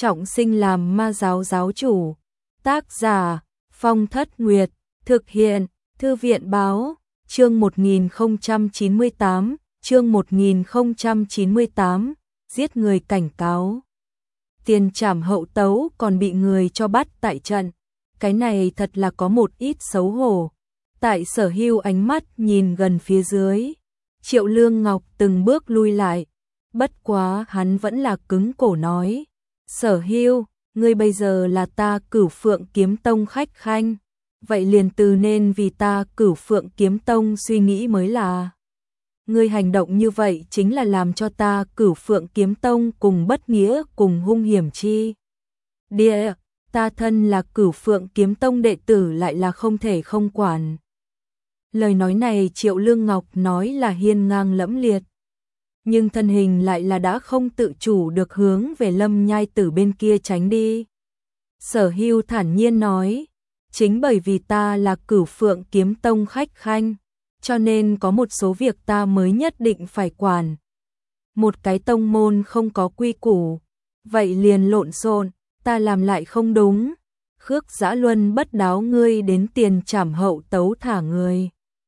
trọng sinh làm ma giáo giáo chủ. Tác giả Phong Thất Nguyệt, thực hiện Thư viện Báo, chương 1098, chương 1098, giết người cảnh cáo. Tiền trảm hậu tấu còn bị người cho bắt tại trận. Cái này thật là có một ít xấu hổ. Tại Sở Hưu ánh mắt nhìn gần phía dưới, Triệu Lương Ngọc từng bước lui lại. Bất quá hắn vẫn là cứng cổ nói. Sở Hưu, ngươi bây giờ là ta Cửu Phượng Kiếm Tông khách khanh. Vậy liền từ nên vì ta Cửu Phượng Kiếm Tông suy nghĩ mới là. Ngươi hành động như vậy chính là làm cho ta Cửu Phượng Kiếm Tông cùng bất nghĩa cùng hung hiểm chi. Địa, ta thân là Cửu Phượng Kiếm Tông đệ tử lại là không thể không quản. Lời nói này Triệu Lương Ngọc nói là hiên ngang lẫm liệt. Nhưng thân hình lại là đã không tự chủ được hướng về Lâm Nhai Tử bên kia tránh đi. Sở Hưu thản nhiên nói, chính bởi vì ta là Cửu Phượng Kiếm Tông khách khanh, cho nên có một số việc ta mới nhất định phải quản. Một cái tông môn không có quy củ, vậy liền lộn xộn, ta làm lại không đúng. Khước Dã Luân bất đáo ngươi đến tiền trảm hậu tấu thả người.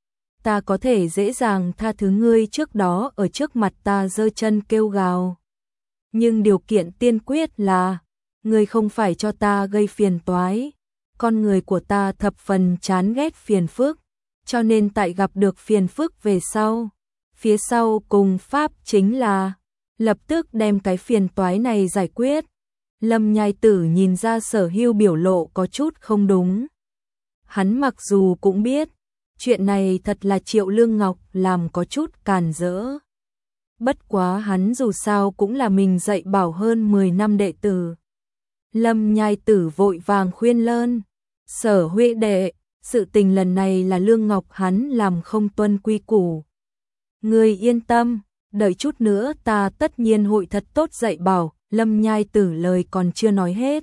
Ta có thể dễ dàng tha thứ ngươi trước đó ở trước mặt ta giơ chân kêu gào. Nhưng điều kiện tiên quyết là, ngươi không phải cho ta gây phiền toái. Con người của ta thập phần chán ghét phiền phức, cho nên tại gặp được phiền phức về sau, phía sau cùng pháp chính là lập tức đem cái phiền toái này giải quyết. Lâm Nhai Tử nhìn ra Sở Hưu biểu lộ có chút không đúng. Hắn mặc dù cũng biết, chuyện này thật là Triệu Lương Ngọc làm có chút càn rỡ. Bất quá hắn dù sao cũng là mình dạy bảo hơn 10 năm đệ tử. Lâm Nhai Tử vội vàng khuyên lơn. Sở Huệ đệ, sự tình lần này là Lương Ngọc hắn làm không tuân quy củ. Ngươi yên tâm, đợi chút nữa ta tất nhiên hội thật tốt dạy bảo. Lâm Nhai Tử lời còn chưa nói hết,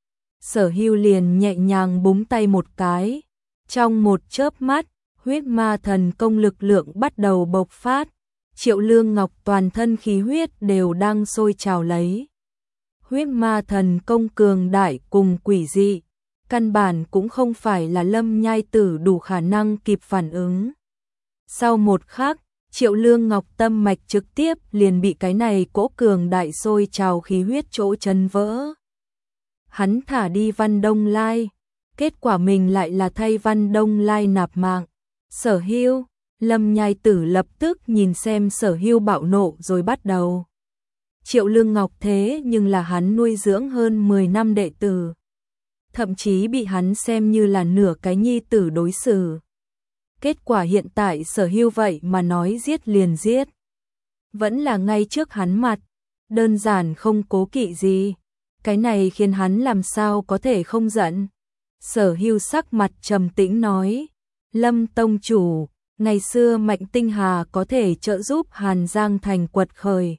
Sở Hưu liền nhẹ nhàng búng tay một cái. Trong một chớp mắt, huyết ma thần công lực lượng bắt đầu bộc phát. Triệu Lương Ngọc toàn thân khí huyết đều đang sôi trào lấy. Huyết ma thần công cường đại cùng quỷ dị, căn bản cũng không phải là Lâm Nhai Tử đủ khả năng kịp phản ứng. Sau một khắc, Triệu Lương Ngọc tâm mạch trực tiếp liền bị cái này cỗ cường đại sôi trào khí huyết chỗ chấn vỡ. Hắn thả đi Văn Đông Lai, kết quả mình lại là thay Văn Đông Lai nạp mạng. Sở Hưu, Lâm Nhai Tử lập tức nhìn xem Sở Hưu bạo nộ rồi bắt đầu. Triệu Lương Ngọc thế nhưng là hắn nuôi dưỡng hơn 10 năm đệ tử, thậm chí bị hắn xem như là nửa cái nhi tử đối xử. Kết quả hiện tại Sở Hưu vậy mà nói giết liền giết. Vẫn là ngay trước hắn mặt, đơn giản không cố kỵ gì. Cái này khiến hắn làm sao có thể không giận. Sở Hưu sắc mặt trầm tĩnh nói, Lâm Tông Chủ, ngày xưa Mạnh Tinh Hà có thể trợ giúp Hàn Giang Thành quật khởi,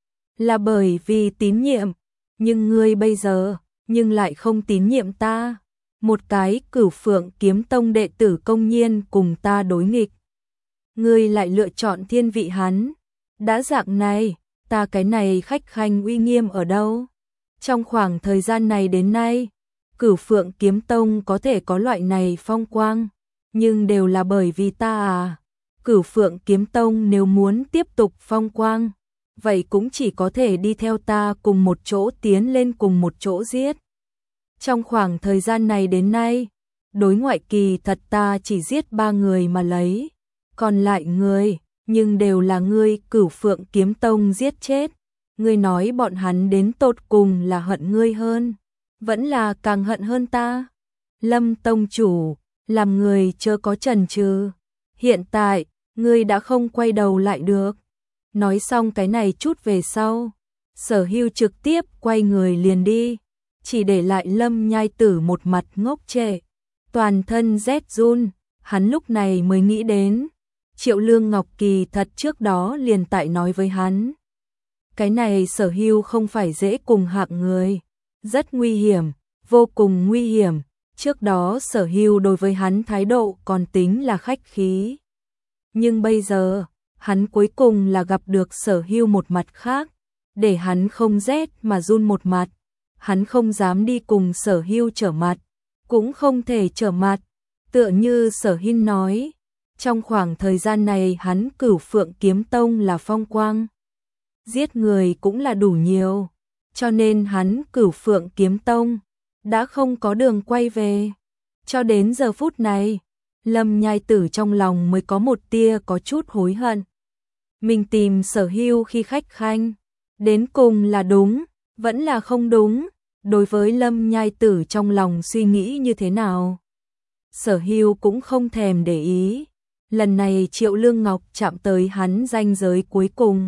là bởi vì tín nhiệm, nhưng ngươi bây giờ, nhưng lại không tín nhiệm ta. Một cái Cửu Phượng Kiếm Tông đệ tử công nhiên cùng ta đối nghịch. Ngươi lại lựa chọn thiên vị hắn. Đã dạng này, ta cái này khách khanh uy nghiêm ở đâu? Trong khoảng thời gian này đến nay, Cửu Phượng Kiếm Tông có thể có loại này phong quang, nhưng đều là bởi vì ta à. Cửu Phượng Kiếm Tông nếu muốn tiếp tục phong quang, vậy cũng chỉ có thể đi theo ta cùng một chỗ tiến lên cùng một chỗ giết. Trong khoảng thời gian này đến nay, đối ngoại kỳ thật ta chỉ giết 3 người mà lấy, còn lại người, nhưng đều là ngươi Cửu Phượng Kiếm Tông giết chết. Ngươi nói bọn hắn đến tột cùng là hận ngươi hơn, vẫn là càng hận hơn ta. Lâm Tông Chủ, làm người chớ có chần chừ, hiện tại, ngươi đã không quay đầu lại được. Nói xong cái này chút về sau, Sở Hưu trực tiếp quay người liền đi, chỉ để lại Lâm Nhai Tử một mặt ngốc trệ, toàn thân rét run. Hắn lúc này mới nghĩ đến, Triệu Lương Ngọc kỳ thật trước đó liền tại nói với hắn. Cái này Sở Hưu không phải dễ cùng hạng người, rất nguy hiểm, vô cùng nguy hiểm. Trước đó Sở Hưu đối với hắn thái độ còn tính là khách khí, nhưng bây giờ, hắn cuối cùng là gặp được Sở Hưu một mặt khác, để hắn không rét mà run một mặt. hắn không dám đi cùng Sở Hưu trở mặt, cũng không thể trở mặt, tựa như Sở Hinh nói, trong khoảng thời gian này hắn Cửu Phượng Kiếm Tông là phong quang, giết người cũng là đủ nhiều, cho nên hắn Cửu Phượng Kiếm Tông đã không có đường quay về. Cho đến giờ phút này, Lâm Nhai Tử trong lòng mới có một tia có chút hối hận. Mình tìm Sở Hưu khi khách khanh, đến cùng là đúng, vẫn là không đúng, đối với Lâm Nhai Tử trong lòng suy nghĩ như thế nào. Sở Hưu cũng không thèm để ý, lần này Triệu Lương Ngọc chạm tới hắn ranh giới cuối cùng.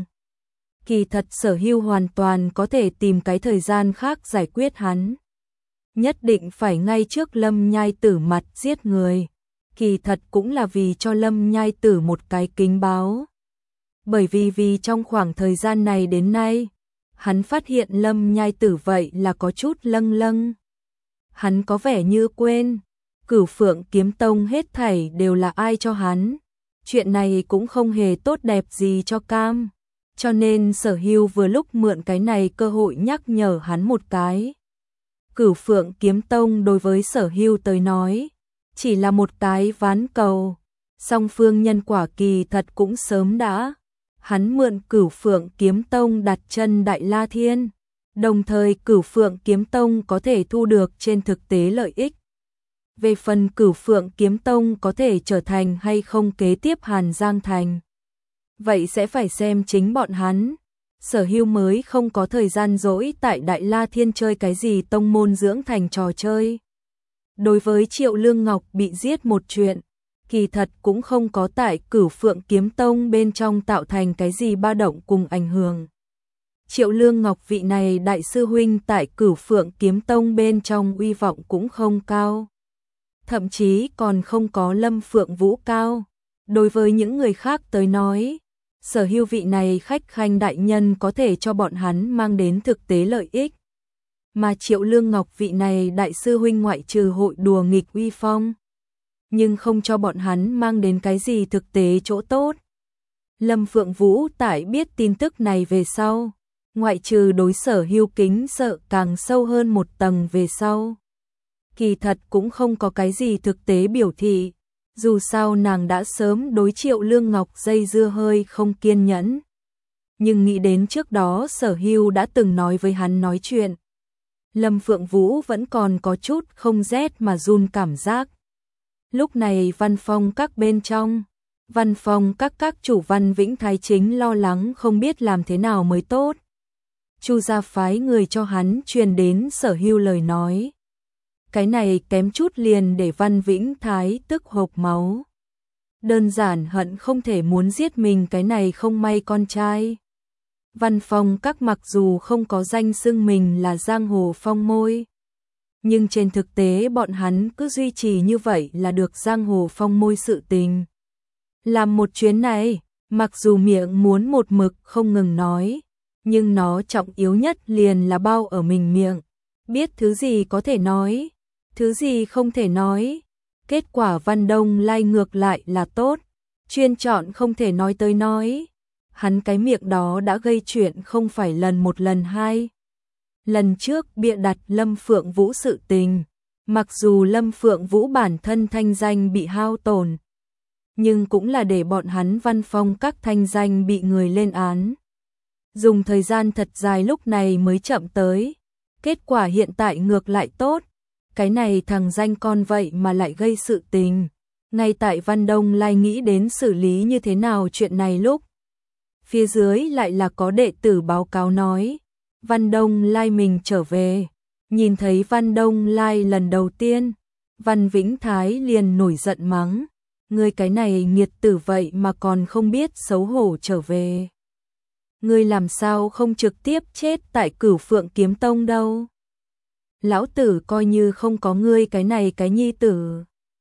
Kỳ thật Sở Hưu hoàn toàn có thể tìm cái thời gian khác giải quyết hắn. Nhất định phải ngay trước Lâm Nhai Tử mặt giết người. Kỳ thật cũng là vì cho Lâm Nhai Tử một cái kính báo. Bởi vì trong khoảng thời gian này đến nay, hắn phát hiện Lâm Nhai Tử vậy là có chút lâng lâng. Hắn có vẻ như quên, Cửu Phượng Kiếm Tông hết thảy đều là ai cho hắn. Chuyện này cũng không hề tốt đẹp gì cho Cam. Cho nên Sở Hưu vừa lúc mượn cái này cơ hội nhắc nhở hắn một cái. Cửu Phượng Kiếm Tông đối với Sở Hưu tới nói, chỉ là một cái ván cầu, song phương nhân quả kỳ thật cũng sớm đã. Hắn mượn Cửu Phượng Kiếm Tông đặt chân Đại La Thiên, đồng thời Cửu Phượng Kiếm Tông có thể thu được trên thực tế lợi ích. Về phần Cửu Phượng Kiếm Tông có thể trở thành hay không kế tiếp Hàn Giang Thành, vậy sẽ phải xem chính bọn hắn. Sở Hưu mới không có thời gian rỗi tại Đại La Thiên chơi cái gì tông môn dưỡng thành trò chơi. Đối với Triệu Lương Ngọc bị giết một chuyện, kỳ thật cũng không có tại Cửu Phượng Kiếm Tông bên trong tạo thành cái gì ba động cùng ảnh hưởng. Triệu Lương Ngọc vị này đại sư huynh tại Cửu Phượng Kiếm Tông bên trong uy vọng cũng không cao. Thậm chí còn không có Lâm Phượng Vũ cao. Đối với những người khác tới nói, Sở Hưu vị này khách khanh đại nhân có thể cho bọn hắn mang đến thực tế lợi ích. Mà Triệu Lương Ngọc vị này đại sư huynh ngoại trừ hội đùa nghịch uy phong, nhưng không cho bọn hắn mang đến cái gì thực tế chỗ tốt. Lâm Phượng Vũ tại biết tin tức này về sau, ngoại trừ đối Sở Hưu kính sợ càng sâu hơn một tầng về sau, kỳ thật cũng không có cái gì thực tế biểu thị. Dù sao nàng đã sớm đối Triệu Lương Ngọc dây dưa hơi không kiên nhẫn. Nhưng nghĩ đến trước đó Sở Hưu đã từng nói với hắn nói chuyện, Lâm Phượng Vũ vẫn còn có chút không rét mà run cảm giác. Lúc này văn phòng các bên trong, văn phòng các chủ Văn Vĩnh Thái chính lo lắng không biết làm thế nào mới tốt. Chu gia phái người cho hắn truyền đến Sở Hưu lời nói. Cái này kém chút liền để Văn Vĩnh Thái tức hộc máu. Đơn giản hận không thể muốn giết mình cái này không may con trai. Văn phòng các mặc dù không có danh xưng mình là giang hồ phong môi, nhưng trên thực tế bọn hắn cứ duy trì như vậy là được giang hồ phong môi sự tình. Làm một chuyến này, mặc dù miệng muốn một mực không ngừng nói, nhưng nó trọng yếu nhất liền là bao ở mình miệng. Biết thứ gì có thể nói, thứ gì không thể nói. Kết quả Văn Đông Lai ngược lại là tốt, chuyên chọn không thể nói tới nói. Hắn cái miệng đó đã gây chuyện không phải lần một lần hai. Lần trước bịa đặt Lâm Phượng Vũ sự tình, mặc dù Lâm Phượng Vũ bản thân thanh danh bị hao tổn, nhưng cũng là để bọn hắn văn phong các thanh danh bị người lên án. Dùng thời gian thật dài lúc này mới chậm tới, kết quả hiện tại ngược lại tốt. Cái này thằng danh con vậy mà lại gây sự tình. Ngay tại Văn Đông Lai nghĩ đến xử lý như thế nào chuyện này lúc, phía dưới lại là có đệ tử báo cáo nói, Văn Đông Lai mình trở về. Nhìn thấy Văn Đông Lai lần đầu tiên, Văn Vĩnh Thái liền nổi giận mắng, ngươi cái này nghiệt tử vậy mà còn không biết xấu hổ trở về. Ngươi làm sao không trực tiếp chết tại Cửu Phượng Kiếm Tông đâu? Lão tử coi như không có ngươi cái này cái nhi tử.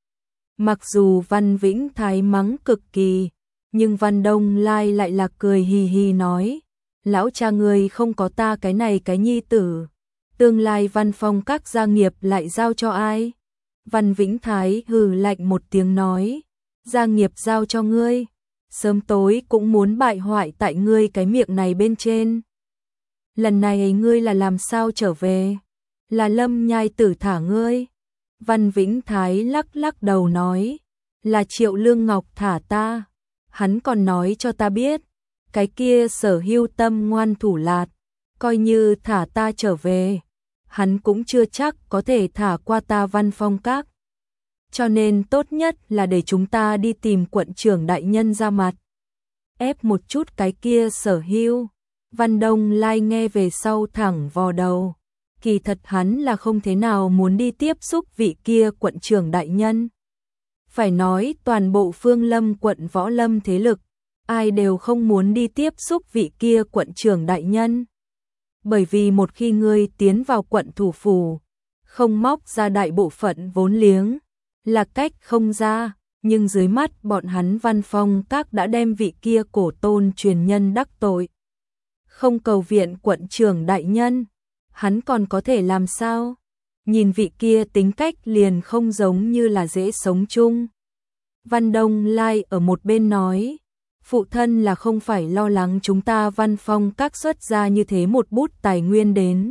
Mặc dù Văn Vĩnh Thái mắng cực kỳ, nhưng Văn Đông Lai lại là cười hì hì nói, lão cha ngươi không có ta cái này cái nhi tử, tương lai văn phong các gia nghiệp lại giao cho ai? Văn Vĩnh Thái hừ lạnh một tiếng nói, gia nghiệp giao cho ngươi, sớm tối cũng muốn bại hoại tại ngươi cái miệng này bên trên. Lần này ngươi là làm sao trở về? Là Lâm Nhai Tử thả ngươi. Văn Vĩnh Thái lắc lắc đầu nói, là Triệu Lương Ngọc thả ta. Hắn còn nói cho ta biết, cái kia Sở Hưu tâm ngoan thủ lạt, coi như thả ta trở về, hắn cũng chưa chắc có thể thả qua ta Văn Phong Các. Cho nên tốt nhất là để chúng ta đi tìm quận trưởng đại nhân ra mặt, ép một chút cái kia Sở Hưu. Văn Đông Lai nghe về sau thẳng vò đầu. Kỳ thật hắn là không thế nào muốn đi tiếp xúc vị kia quận trưởng đại nhân. Phải nói toàn bộ Phương Lâm quận Võ Lâm thế lực, ai đều không muốn đi tiếp xúc vị kia quận trưởng đại nhân. Bởi vì một khi ngươi tiến vào quận thủ phủ, không móc ra đại bộ phận vốn liếng, là cách không ra, nhưng dưới mắt bọn hắn Văn Phong Các đã đem vị kia cổ tôn truyền nhân đắc tội. Không cầu viện quận trưởng đại nhân, hắn còn có thể làm sao? Nhìn vị kia tính cách liền không giống như là dễ sống chung. Văn Đông Lai ở một bên nói, phụ thân là không phải lo lắng chúng ta Văn Phong Các xuất ra như thế một bút tài nguyên đến.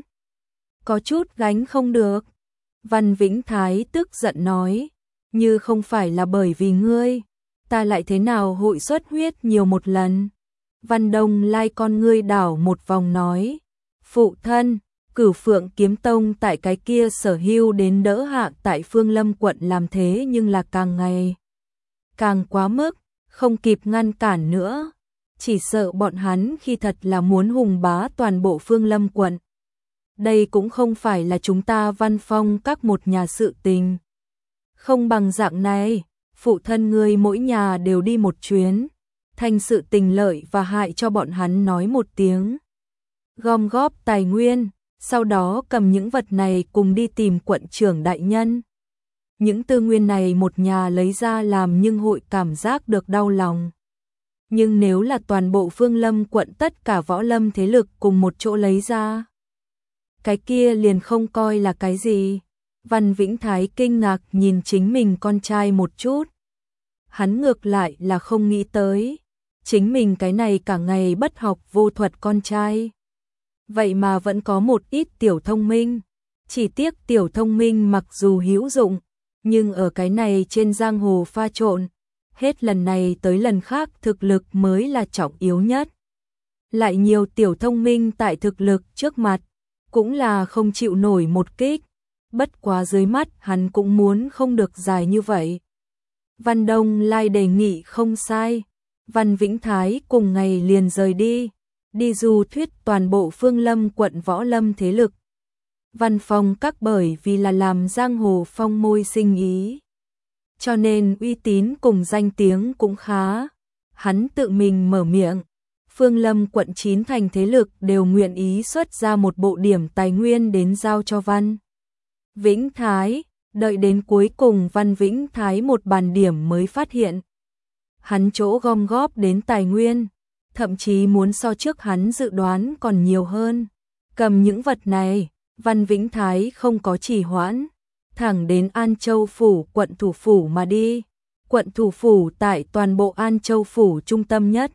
Có chút gánh không được. Văn Vĩnh Thái tức giận nói, như không phải là bởi vì ngươi, ta lại thế nào hội xuất huyết nhiều một lần. Văn Đông Lai con ngươi đảo một vòng nói, phụ thân, Cửu Phượng Kiếm Tông tại cái kia Sở Hưu đến đỡ hạ tại Phương Lâm quận làm thế nhưng là càng ngày càng quá mức, không kịp ngăn cản nữa. Chỉ sợ bọn hắn khi thật là muốn hùng bá toàn bộ Phương Lâm quận. Đây cũng không phải là chúng ta Văn Phong Các một nhà sự tình. Không bằng dạng này, phụ thân ngươi mỗi nhà đều đi một chuyến, thành sự tình lợi và hại cho bọn hắn nói một tiếng. Gom góp tài nguyên, sau đó cầm những vật này cùng đi tìm quận trưởng đại nhân. Những tư nguyên này một nhà lấy ra làm nhưng hội cảm giác được đau lòng. Nhưng nếu là toàn bộ Phương Lâm quận tất cả võ lâm thế lực cùng một chỗ lấy ra, cái kia liền không coi là cái gì. Văn Vĩnh Thái kinh ngạc nhìn chính mình con trai một chút. Hắn ngược lại là không nghĩ tới, chính mình cái này cả ngày bất học vô thuật con trai. Vậy mà vẫn có một ít tiểu thông minh. Chỉ tiếc tiểu thông minh mặc dù hữu dụng, nhưng ở cái này trên giang hồ pha trộn, hết lần này tới lần khác thực lực mới là trọng yếu nhất. Lại nhiều tiểu thông minh tại thực lực trước mặt, cũng là không chịu nổi một kích. Bất quá dưới mắt hắn cũng muốn không được dài như vậy. Văn Đông Lai đề nghị không sai. Văn Vĩnh Thái cùng ngày liền rời đi. Đi du thuyết toàn bộ Phương Lâm quận Võ Lâm thế lực. Văn Phong Các bởi vì là làm giang hồ phong môi sinh ý, cho nên uy tín cùng danh tiếng cũng khá. Hắn tự mình mở miệng, Phương Lâm quận 9 thành thế lực đều nguyện ý xuất ra một bộ điểm tài nguyên đến giao cho Văn Vĩnh Thái. Đợi đến cuối cùng Văn Vĩnh Thái một bàn điểm mới phát hiện, hắn chỗ gom góp đến tài nguyên, thậm chí muốn so trước hắn dự đoán còn nhiều hơn. Cầm những vật này, Văn Vĩnh Thái không có trì hoãn, thẳng đến An Châu Phủ quận thủ phủ mà đi. Quận thủ phủ tại toàn bộ An Châu Phủ trung tâm nhất.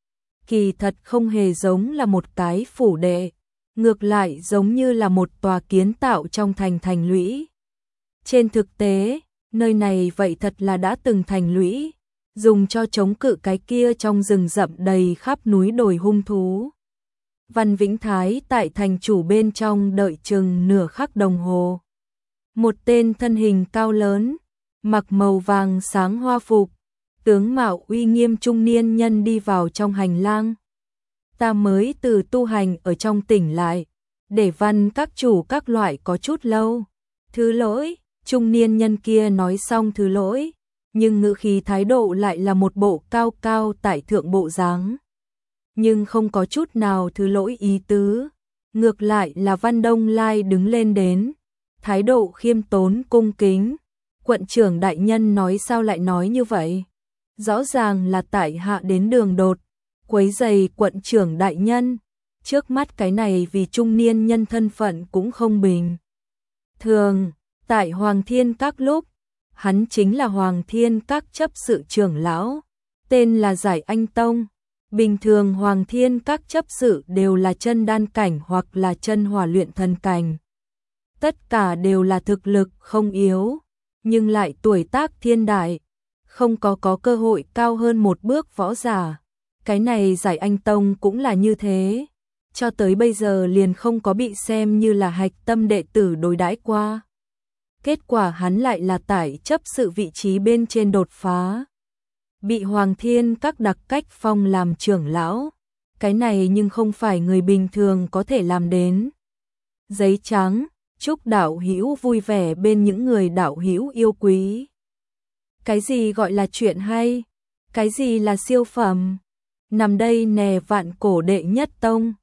Kỳ thật không hề giống là một cái phủ đệ, ngược lại giống như là một tòa kiến tạo trong thành lũy. Trên thực tế, nơi này vậy thật là đã từng thành lũy, dùng cho chống cự cái kia trong rừng rậm đầy khắp núi đồi hung thú. Văn Vĩnh Thái tại thành chủ bên trong đợi chừng nửa khắc đồng hồ. Một tên thân hình cao lớn, mặc màu vàng sáng hoa phục, tướng mạo uy nghiêm trung niên nhân đi vào trong hành lang. Ta mới từ tu hành ở trong tỉnh lại, để Văn các chủ các loại có chút lâu. Thứ lỗi, trung niên nhân kia nói xong thứ lỗi, nhưng ngữ khí thái độ lại là một bộ cao cao tại thượng bộ dáng. Nhưng không có chút nào thứ lỗi ý tứ. Ngược lại là Văn Đông Lai đứng lên đến, thái độ khiêm tốn cung kính. Quận trưởng đại nhân nói sao lại nói như vậy? Rõ ràng là tại hạ đến đường đột, quấy rầy quận trưởng đại nhân. Trước mắt cái này vì trung niên nhân thân phận cũng không bình thường. Tại Hoàng Thiên Các lúc, hắn chính là Hoàng Thiên Các chấp sự trưởng lão, tên là Giải Anh Tông. Bình thường Hoàng Thiên Các chấp sự đều là chân đan cảnh hoặc là chân hỏa luyện thần cảnh. tất cả đều là thực lực không yếu, nhưng lại tuổi tác thiên đại, không có cơ hội cao hơn một bước võ giả. Cái này Giải Anh Tông cũng là như thế, cho tới bây giờ liền không có bị xem như là hạch tâm đệ tử đối đãi qua. Kết quả hắn lại là tại chấp sự vị trí bên trên đột phá, bị Hoàng Thiên Các đặc cách phong làm trưởng lão. Cái này nhưng không phải người bình thường có thể làm đến. Giấy trắng, chúc đạo hữu vui vẻ bên những người đạo hữu yêu quý. Cái gì gọi là chuyện hay? Cái gì là siêu phẩm? Nằm đây nè Vạn Cổ đệ nhất tông.